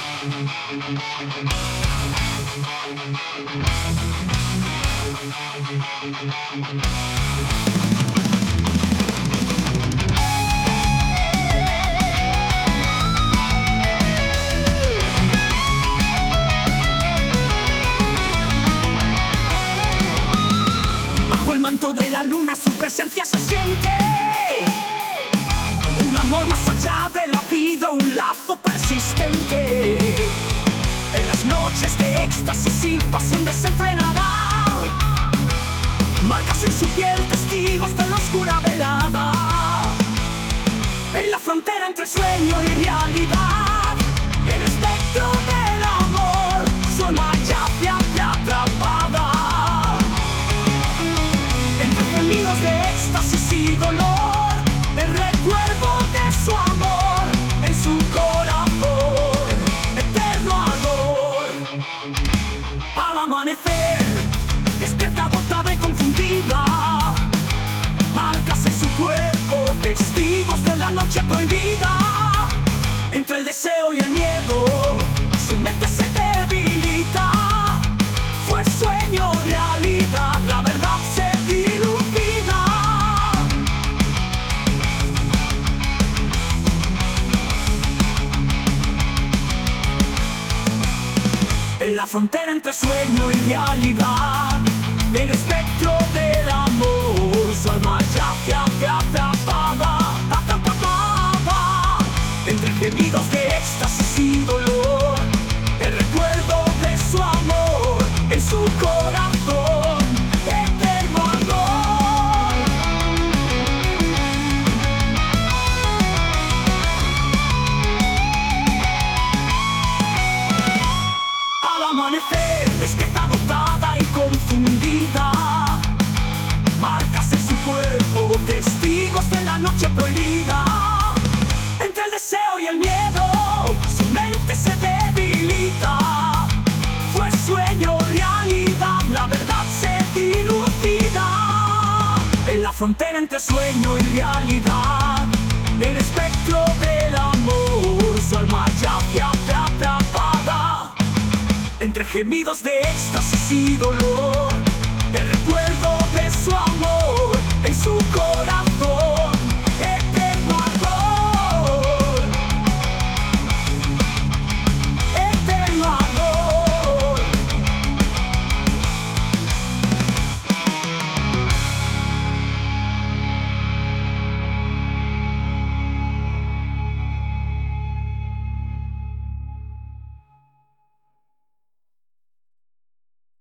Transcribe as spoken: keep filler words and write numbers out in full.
Bajo el manto de la luna su presencia se siente. Un amor más allá de la vida, un lazo persistente. En las noches de éxtasis y pasión desenfrenada, marcas en su piel testigos de la oscura velada. En la frontera entre sueño y realidad, el espectro del amor, su alma yace atrapada. Entre gemidos de éxtasis y dolor, el recuerdo de su amor en su corazón, eterno ardor. Al amanecer, despierta agotada y confundida, marcas en su cuerpo, testigos de la noche prohibida. Entre el deseo y el miedo, su mente se debilita. Fue sueño, realidad, la verdad se ilumina. En la frontera entre sueño y realidad, el espectro del amor, su alma yace atrapada, atrapada. Entre gemidos de éxtasis y dolor, el recuerdo de su amor en su corazón, eterno ardor. Al amanecer, despierta agotada y confundida, marcas en su cuerpo, testigos de la noche prohibida. Entre el deseo y el miedo, su mente se debilita. Fue sueño, realidad, la verdad se diluvida. En la frontera entre sueño y realidad, el espectro del amor, su alma yace atrapada. Entre gemidos de éxtasis y dolor, el recuerdo de su amor en su corazón.